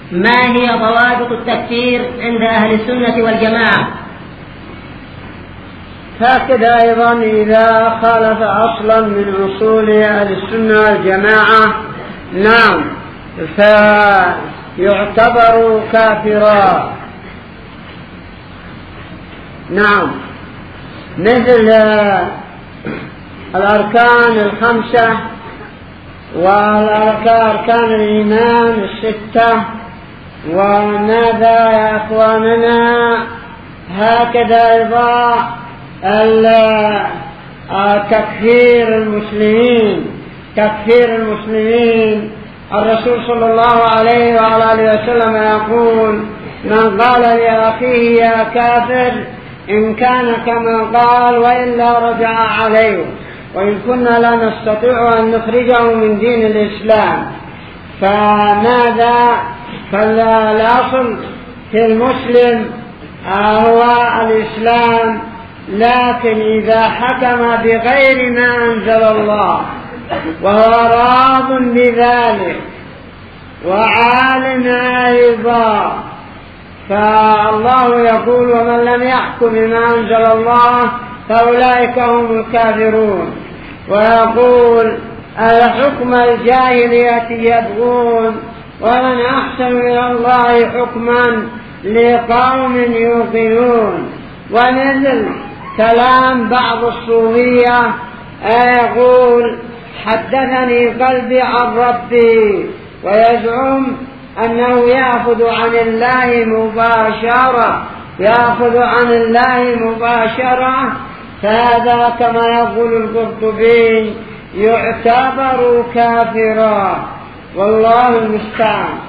ما هي ضوابط التكفير عند أهل السنة والجماعة؟ هكذا أيضا إذا خالف أصلا من أصول أهل السنة والجماعة نعم فيعتبر كافرا. نعم، مثل الأركان الخمسة وأركان الإيمان الستة. وماذا يا أخواننا؟ هكذا أيضا تكفير المسلمين. الرسول صلى الله عليه وعلى آله وسلم يقول: من قال لأخيه يا كافر إن كان كما قال وإلا رجع عليه، وإن كنا لا نستطيع أن نخرجه من دين الإسلام. فماذا؟ فالأصل في المسلم هو الإسلام، لكن إذا حكم بغير ما أنزل الله وهو راض بذلك وعالم أيضا، فالله يقول: ومن لم يحكم بما أنزل الله فأولئك هم الكافرون. ويقول: الحكم الجاهلية يبغون ومن أحسن من الله حكما لقوم يوقنون. ومثل كلام بعض الصوفية يقول: حدثني قلبي عن ربي، ويزعم أنه يأخذ عن الله مباشرة، فهذا كما يقول القرطبي يعتبر كافرا، والله المستعان.